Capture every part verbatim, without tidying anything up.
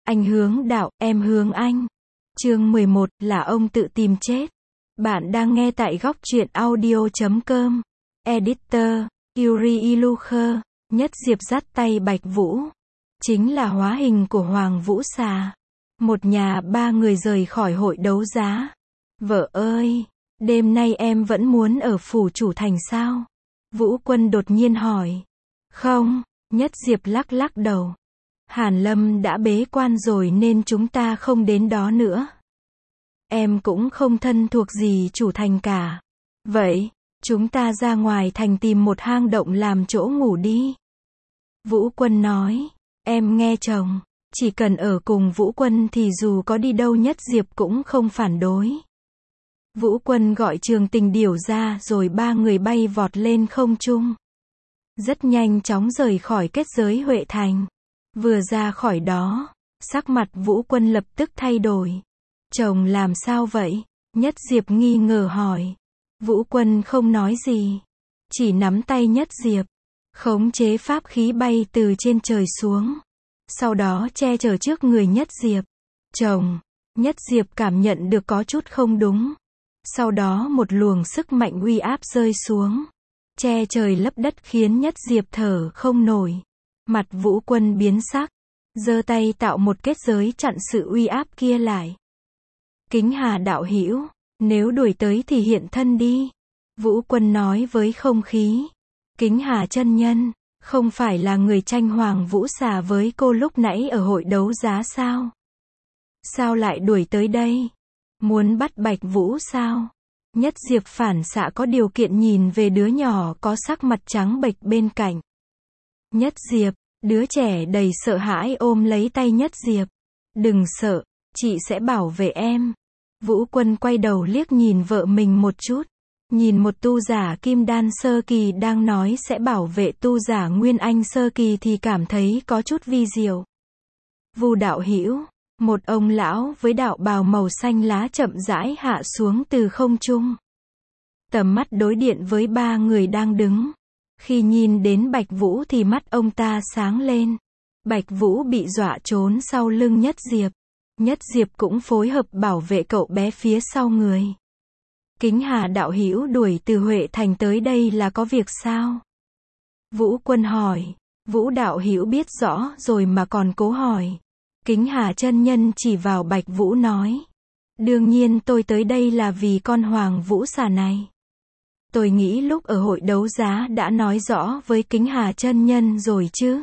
Anh hướng đạo, em hướng anh. Chương mười một, là ông tự tìm chết. Bạn đang nghe tại góc truyện audio chấm com. Editor, Yuri Ilucher. Nhất Diệp dắt tay Bạch Vũ. Chính là hóa hình của Hoàng Vũ Xà. Một nhà ba người rời khỏi hội đấu giá. Vợ ơi, đêm nay em vẫn muốn ở phủ chủ thành sao? Vũ Quân đột nhiên hỏi. Không, Nhất Diệp lắc lắc đầu. Hàn Lâm đã bế quan rồi nên chúng ta không đến đó nữa. Em cũng không thân thuộc gì chủ thành cả. Vậy, chúng ta ra ngoài thành tìm một hang động làm chỗ ngủ đi. Vũ Quân nói, em nghe chồng, chỉ cần ở cùng Vũ Quân thì dù có đi đâu Nhất Diệp cũng không phản đối. Vũ Quân gọi Trường Tình Điểu ra rồi ba người bay vọt lên không trung. Rất nhanh chóng rời khỏi kết giới Huệ Thành. Vừa ra khỏi đó, sắc mặt Vũ Quân lập tức thay đổi. Chồng làm sao vậy? Nhất Diệp nghi ngờ hỏi. Vũ Quân không nói gì, chỉ nắm tay Nhất Diệp, khống chế pháp khí bay từ trên trời xuống. Sau đó che chở trước người Nhất Diệp. Chồng, Nhất Diệp cảm nhận được có chút không đúng. Sau đó một luồng sức mạnh uy áp rơi xuống, che trời lấp đất khiến Nhất Diệp thở không nổi. Mặt Vũ Quân biến sắc, giơ tay tạo một kết giới chặn sự uy áp kia lại. Kính Hà đạo hữu, nếu đuổi tới thì hiện thân đi. Vũ Quân nói với không khí. Kính Hà chân nhân, không phải là người tranh Hoàng Vũ Xà với cô lúc nãy ở hội đấu giá sao? Sao lại đuổi tới đây? Muốn bắt Bạch Vũ sao? Nhất Diệp phản xạ có điều kiện nhìn về đứa nhỏ có sắc mặt trắng bệch bên cạnh. Nhất Diệp, đứa trẻ đầy sợ hãi ôm lấy tay Nhất Diệp. Đừng sợ, chị sẽ bảo vệ em. Vũ Quân quay đầu liếc nhìn vợ mình một chút. Nhìn một tu giả kim đan sơ kỳ đang nói sẽ bảo vệ tu giả nguyên anh sơ kỳ thì cảm thấy có chút vi diệu. Vu đạo hữu, một ông lão với đạo bào màu xanh lá chậm rãi hạ xuống từ không trung. Tầm mắt đối điện với ba người đang đứng. Khi nhìn đến Bạch Vũ thì mắt ông ta sáng lên. Bạch Vũ bị dọa trốn sau lưng Nhất Diệp. Nhất Diệp cũng phối hợp bảo vệ cậu bé phía sau người. Kính Hà đạo hữu đuổi từ Huệ Thành tới đây là có việc sao? Vũ Quân hỏi. Vũ đạo hữu biết rõ rồi mà còn cố hỏi. Kính Hà chân nhân chỉ vào Bạch Vũ nói. Đương nhiên tôi tới đây là vì con Hoàng Vũ Xà này. Tôi nghĩ lúc ở hội đấu giá đã nói rõ với Kính Hà chân nhân rồi chứ.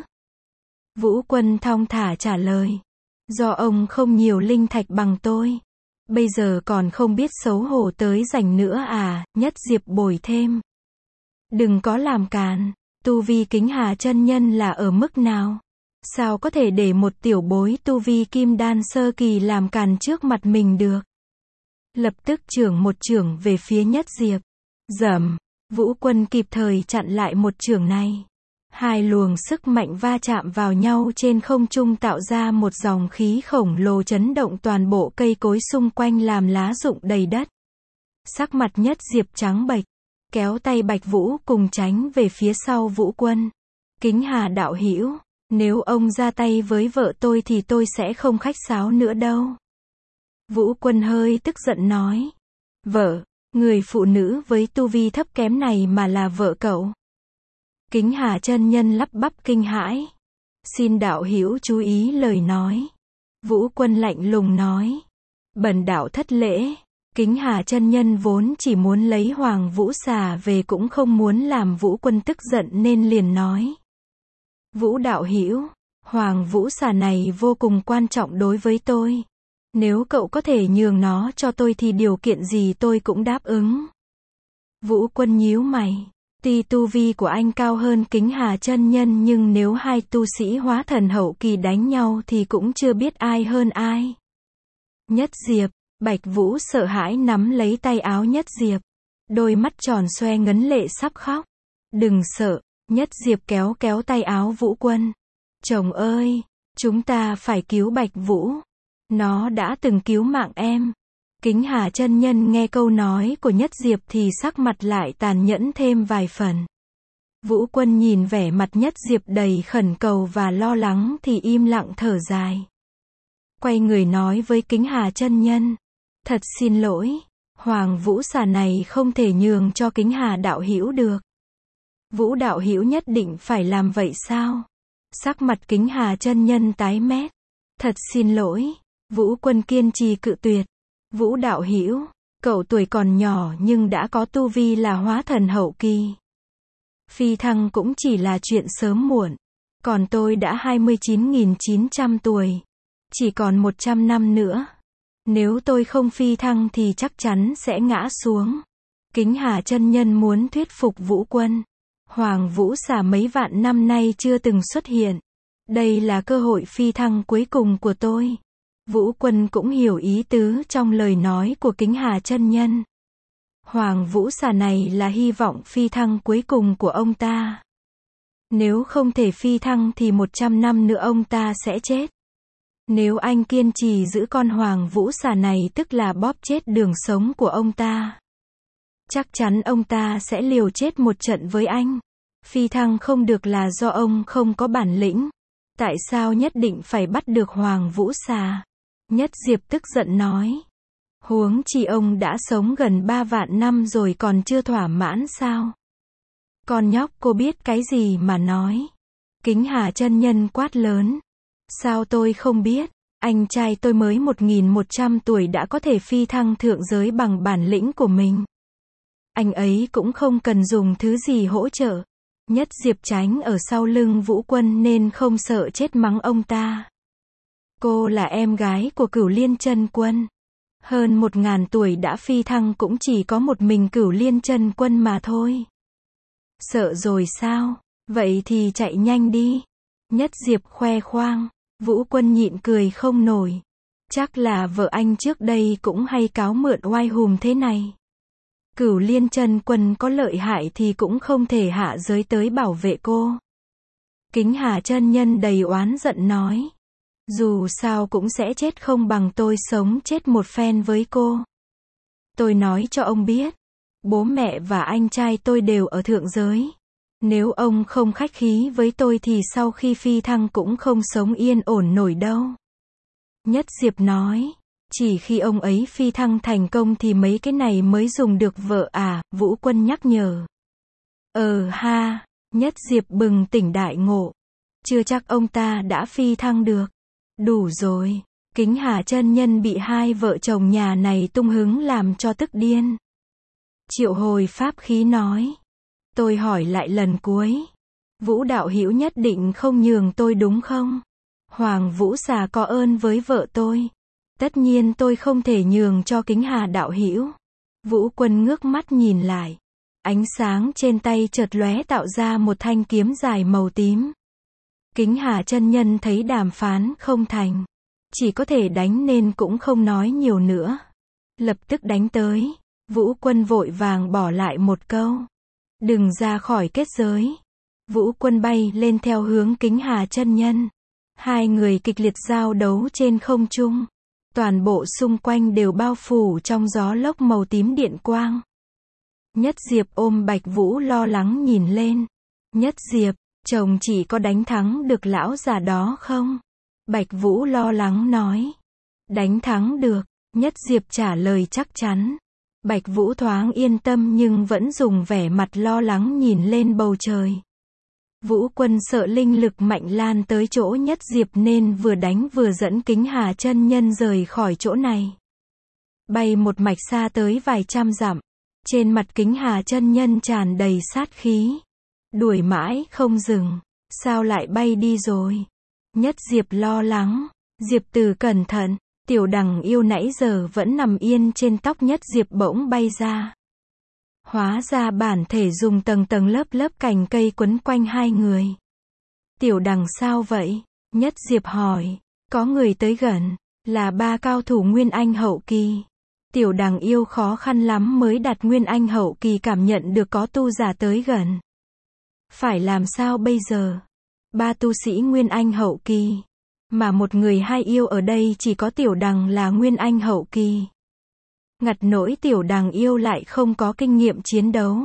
Vũ Quân thong thả trả lời. Do ông không nhiều linh thạch bằng tôi. Bây giờ còn không biết xấu hổ tới giành nữa à, Nhất Diệp bồi thêm. Đừng có làm càn, tu vi Kính Hà chân nhân là ở mức nào? Sao có thể để một tiểu bối tu vi kim đan sơ kỳ làm càn trước mặt mình được? Lập tức chưởng một chưởng về phía Nhất Diệp. Dầm, Vũ Quân kịp thời chặn lại một chưởng này. Hai luồng sức mạnh va chạm vào nhau trên không trung tạo ra một dòng khí khổng lồ chấn động toàn bộ cây cối xung quanh làm lá rụng đầy đất. Sắc mặt Nhất Diệp trắng bệch, kéo tay Bạch Vũ cùng tránh về phía sau Vũ Quân. Kính Hà đạo hữu, nếu ông ra tay với vợ tôi thì tôi sẽ không khách sáo nữa đâu. Vũ Quân hơi tức giận nói. Vợ, người phụ nữ với tu vi thấp kém này mà là vợ cậu? Kính Hà chân nhân lắp bắp kinh hãi. Xin đạo hữu chú ý lời nói. Vũ Quân lạnh lùng nói. Bần đạo thất lễ. Kính Hà chân nhân vốn chỉ muốn lấy Hoàng Vũ Xà về cũng không muốn làm Vũ Quân tức giận nên liền nói. Vũ đạo hữu, Hoàng Vũ Xà này vô cùng quan trọng đối với tôi. Nếu cậu có thể nhường nó cho tôi thì điều kiện gì tôi cũng đáp ứng. Vũ Quân nhíu mày. Tuy tu vi của anh cao hơn Kính Hà chân nhân nhưng nếu hai tu sĩ hóa thần hậu kỳ đánh nhau thì cũng chưa biết ai hơn ai. Nhất Diệp, Bạch Vũ sợ hãi nắm lấy tay áo Nhất Diệp. Đôi mắt tròn xoe ngấn lệ sắp khóc. Đừng sợ, Nhất Diệp kéo kéo tay áo Vũ Quân. Chồng ơi, chúng ta phải cứu Bạch Vũ. Nó đã từng cứu mạng em. Kính Hà chân nhân nghe câu nói của Nhất Diệp thì sắc mặt lại tàn nhẫn thêm vài phần. Vũ Quân nhìn vẻ mặt Nhất Diệp đầy khẩn cầu và lo lắng thì im lặng thở dài. quay người nói với Kính Hà chân nhân. Thật xin lỗi, Hoàng Vũ Xà này không thể nhường cho Kính Hà đạo hữu được. Vũ đạo hữu nhất định phải làm vậy sao? Sắc mặt Kính Hà chân nhân tái mét. Thật xin lỗi, Vũ Quân kiên trì cự tuyệt. Vũ đạo hữu, cậu tuổi còn nhỏ nhưng đã có tu vi là hóa thần hậu kỳ. Phi thăng cũng chỉ là chuyện sớm muộn. Còn tôi đã hai mươi chín nghìn chín trăm tuổi. Chỉ còn một trăm năm nữa. Nếu tôi không phi thăng thì chắc chắn sẽ ngã xuống. Kính Hà chân nhân muốn thuyết phục Vũ Quân. Hoàng Vũ Xà mấy vạn năm nay chưa từng xuất hiện. Đây là cơ hội phi thăng cuối cùng của tôi. Vũ Quân cũng hiểu ý tứ trong lời nói của Kính Hà chân nhân. Hoàng Vũ Xà này là hy vọng phi thăng cuối cùng của ông ta. Nếu không thể phi thăng thì một trăm năm nữa ông ta sẽ chết. Nếu anh kiên trì giữ con Hoàng Vũ Xà này tức là bóp chết đường sống của ông ta. Chắc chắn ông ta sẽ liều chết một trận với anh. Phi thăng không được là do ông không có bản lĩnh. Tại sao nhất định phải bắt được Hoàng Vũ Xà? Nhất Diệp tức giận nói. Huống chi ông đã sống gần ba vạn năm rồi còn chưa thỏa mãn sao? Con nhóc cô biết cái gì mà nói? Kính Hà chân nhân quát lớn. Sao tôi không biết? Anh trai tôi mới một nghìn một trăm tuổi đã có thể phi thăng thượng giới bằng bản lĩnh của mình. Anh ấy cũng không cần dùng thứ gì hỗ trợ. Nhất Diệp tránh ở sau lưng Vũ Quân nên không sợ chết mắng ông ta. Cô là em gái của Cửu Liên Chân Quân. Hơn một ngàn tuổi đã phi thăng cũng chỉ có một mình Cửu Liên Chân Quân mà thôi. Sợ rồi sao? Vậy thì chạy nhanh đi. Nhất Diệp khoe khoang. Vũ Quân nhịn cười không nổi. Chắc là vợ anh trước đây cũng hay cáo mượn oai hùm thế này. Cửu Liên Chân Quân có lợi hại thì cũng không thể hạ giới tới bảo vệ cô. Kính Hà chân nhân đầy oán giận nói. Dù sao cũng sẽ chết không bằng tôi sống chết một phen với cô. Tôi nói cho ông biết. Bố mẹ và anh trai tôi đều ở thượng giới. Nếu ông không khách khí với tôi thì sau khi phi thăng cũng không sống yên ổn nổi đâu. Nhất Diệp nói. Chỉ khi ông ấy phi thăng thành công thì mấy cái này mới dùng được vợ à, Vũ Quân nhắc nhở. Ờ ha, Nhất Diệp bừng tỉnh đại ngộ. Chưa chắc ông ta đã phi thăng được. Đủ rồi, Kính Hà chân nhân bị hai vợ chồng nhà này tung hứng làm cho tức điên. Triệu hồi pháp khí nói. Tôi hỏi lại lần cuối. Vũ đạo hữu nhất định không nhường tôi đúng không? Hoàng Vũ Xà có ơn với vợ tôi. Tất nhiên tôi không thể nhường cho Kính Hà đạo hữu. Vũ Quân ngước mắt nhìn lại. Ánh sáng trên tay chợt lóe tạo ra một thanh kiếm dài màu tím. Kính Hà chân nhân thấy đàm phán không thành. Chỉ có thể đánh nên cũng không nói nhiều nữa. Lập tức đánh tới. Vũ Quân vội vàng bỏ lại một câu. Đừng ra khỏi kết giới. Vũ Quân bay lên theo hướng Kính Hà chân nhân. Hai người kịch liệt giao đấu trên không trung. Toàn bộ xung quanh đều bao phủ trong gió lốc màu tím điện quang. Nhất Diệp ôm Bạch Vũ lo lắng nhìn lên. Nhất Diệp, chồng chỉ có đánh thắng được lão già đó không? Bạch Vũ lo lắng nói. Đánh thắng được, Nhất Diệp trả lời chắc chắn. Bạch Vũ thoáng yên tâm nhưng vẫn dùng vẻ mặt lo lắng nhìn lên bầu trời. Vũ Quân sợ linh lực mạnh lan tới chỗ Nhất Diệp nên vừa đánh vừa dẫn Kính Hà chân nhân rời khỏi chỗ này. Bay một mạch xa tới vài trăm dặm. Trên mặt Kính Hà chân nhân tràn đầy sát khí. Đuổi mãi không dừng. Sao lại bay đi rồi? Nhất Diệp lo lắng. Diệp Từ cẩn thận. Tiểu Đằng yêu nãy giờ vẫn nằm yên trên tóc Nhất Diệp bỗng bay ra. Hóa ra bản thể dùng tầng tầng lớp lớp cành cây quấn quanh hai người. Tiểu Đằng sao vậy? Nhất Diệp hỏi. Có người tới gần. Là ba cao thủ Nguyên Anh hậu kỳ. Tiểu Đằng yêu khó khăn lắm mới đạt Nguyên Anh hậu kỳ cảm nhận được có tu giả tới gần. Phải làm sao bây giờ? Ba tu sĩ Nguyên Anh hậu kỳ. Mà một người hai yêu ở đây chỉ có Tiểu Đằng là Nguyên Anh hậu kỳ. Ngặt nỗi Tiểu Đằng yêu lại không có kinh nghiệm chiến đấu.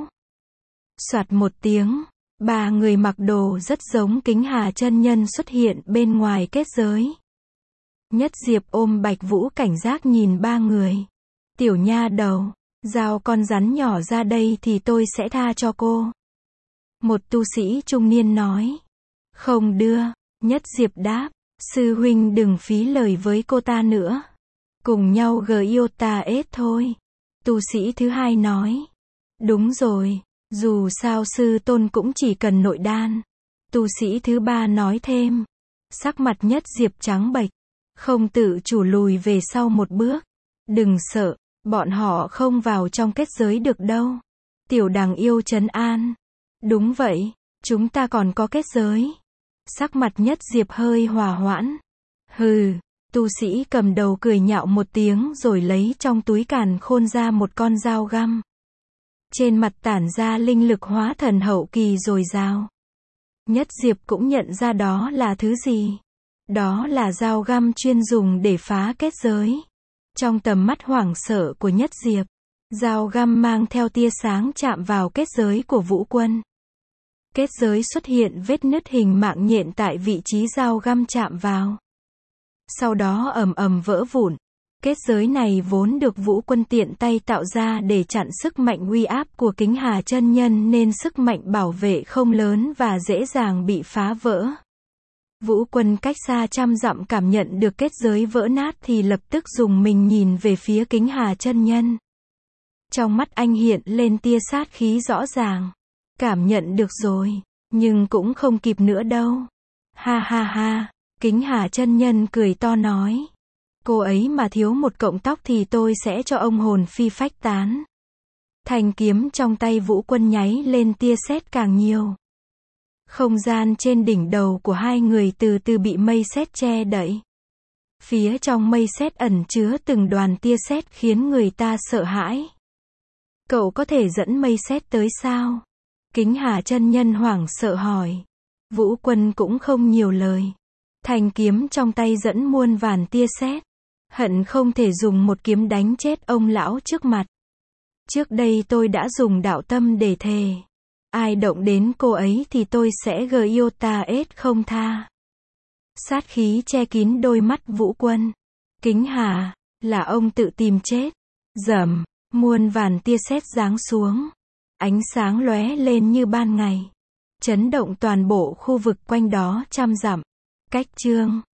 Soạt một tiếng, ba người mặc đồ rất giống Kính Hà chân nhân xuất hiện bên ngoài kết giới. Nhất Diệp ôm Bạch Vũ cảnh giác nhìn ba người. Tiểu nha đầu, giao con rắn nhỏ ra đây thì tôi sẽ tha cho cô. Một tu sĩ trung niên nói. Không đưa, Nhất Diệp đáp. Sư huynh đừng phí lời với cô ta nữa. Cùng nhau gờ yêu ta ết thôi. Tu sĩ thứ hai nói. Đúng rồi, dù sao sư tôn cũng chỉ cần nội đan. Tu sĩ thứ ba nói thêm. Sắc mặt Nhất Diệp trắng bệch, không tự chủ lùi về sau một bước. Đừng sợ, bọn họ không vào trong kết giới được đâu. Tiểu Đằng yêu trấn an. Đúng vậy, chúng ta còn có kết giới. Sắc mặt Nhất Diệp hơi hòa hoãn. Hừ, tu sĩ cầm đầu cười nhạo một tiếng rồi lấy trong túi càn khôn ra một con dao găm. Trên mặt tản ra linh lực hóa thần hậu kỳ dồi dào. Nhất Diệp cũng nhận ra đó là thứ gì. Đó là dao găm chuyên dùng để phá kết giới. Trong tầm mắt hoảng sợ của Nhất Diệp, dao găm mang theo tia sáng chạm vào kết giới của Vũ Quân. Kết giới xuất hiện vết nứt hình mạng nhện tại vị trí dao găm chạm vào. Sau đó ầm ầm vỡ vụn. Kết giới này vốn được Vũ Quân tiện tay tạo ra để chặn sức mạnh uy áp của Kính Hà chân nhân nên sức mạnh bảo vệ không lớn và dễ dàng bị phá vỡ. Vũ Quân cách xa trăm dặm cảm nhận được kết giới vỡ nát thì lập tức dùng mình nhìn về phía Kính Hà chân nhân. Trong mắt anh hiện lên tia sát khí rõ ràng. Cảm nhận được rồi, nhưng cũng không kịp nữa đâu. Ha ha ha, Kính Hà chân nhân cười to nói. Cô ấy mà thiếu một cọng tóc thì tôi sẽ cho ông hồn phi phách tán. Thanh kiếm trong tay Vũ Quân nháy lên tia sét càng nhiều. Không gian trên đỉnh đầu của hai người từ từ bị mây sét che đậy. Phía trong mây sét ẩn chứa từng đoàn tia sét khiến người ta sợ hãi. Cậu có thể dẫn mây sét tới sao? Kính Hà chân nhân hoảng sợ hỏi. Vũ Quân cũng không nhiều lời. Thanh kiếm trong tay dẫn muôn vàn tia sét. Hận không thể dùng một kiếm đánh chết ông lão trước mặt. Trước đây tôi đã dùng đạo tâm để thề. Ai động đến cô ấy thì tôi sẽ gờ yêu ta ết không tha. Sát khí che kín đôi mắt Vũ Quân. Kính Hà, là ông tự tìm chết. Rầm, muôn vàn tia sét giáng xuống. Ánh sáng lóe lên như ban ngày. Chấn động toàn bộ khu vực quanh đó trăm dặm. Cách chương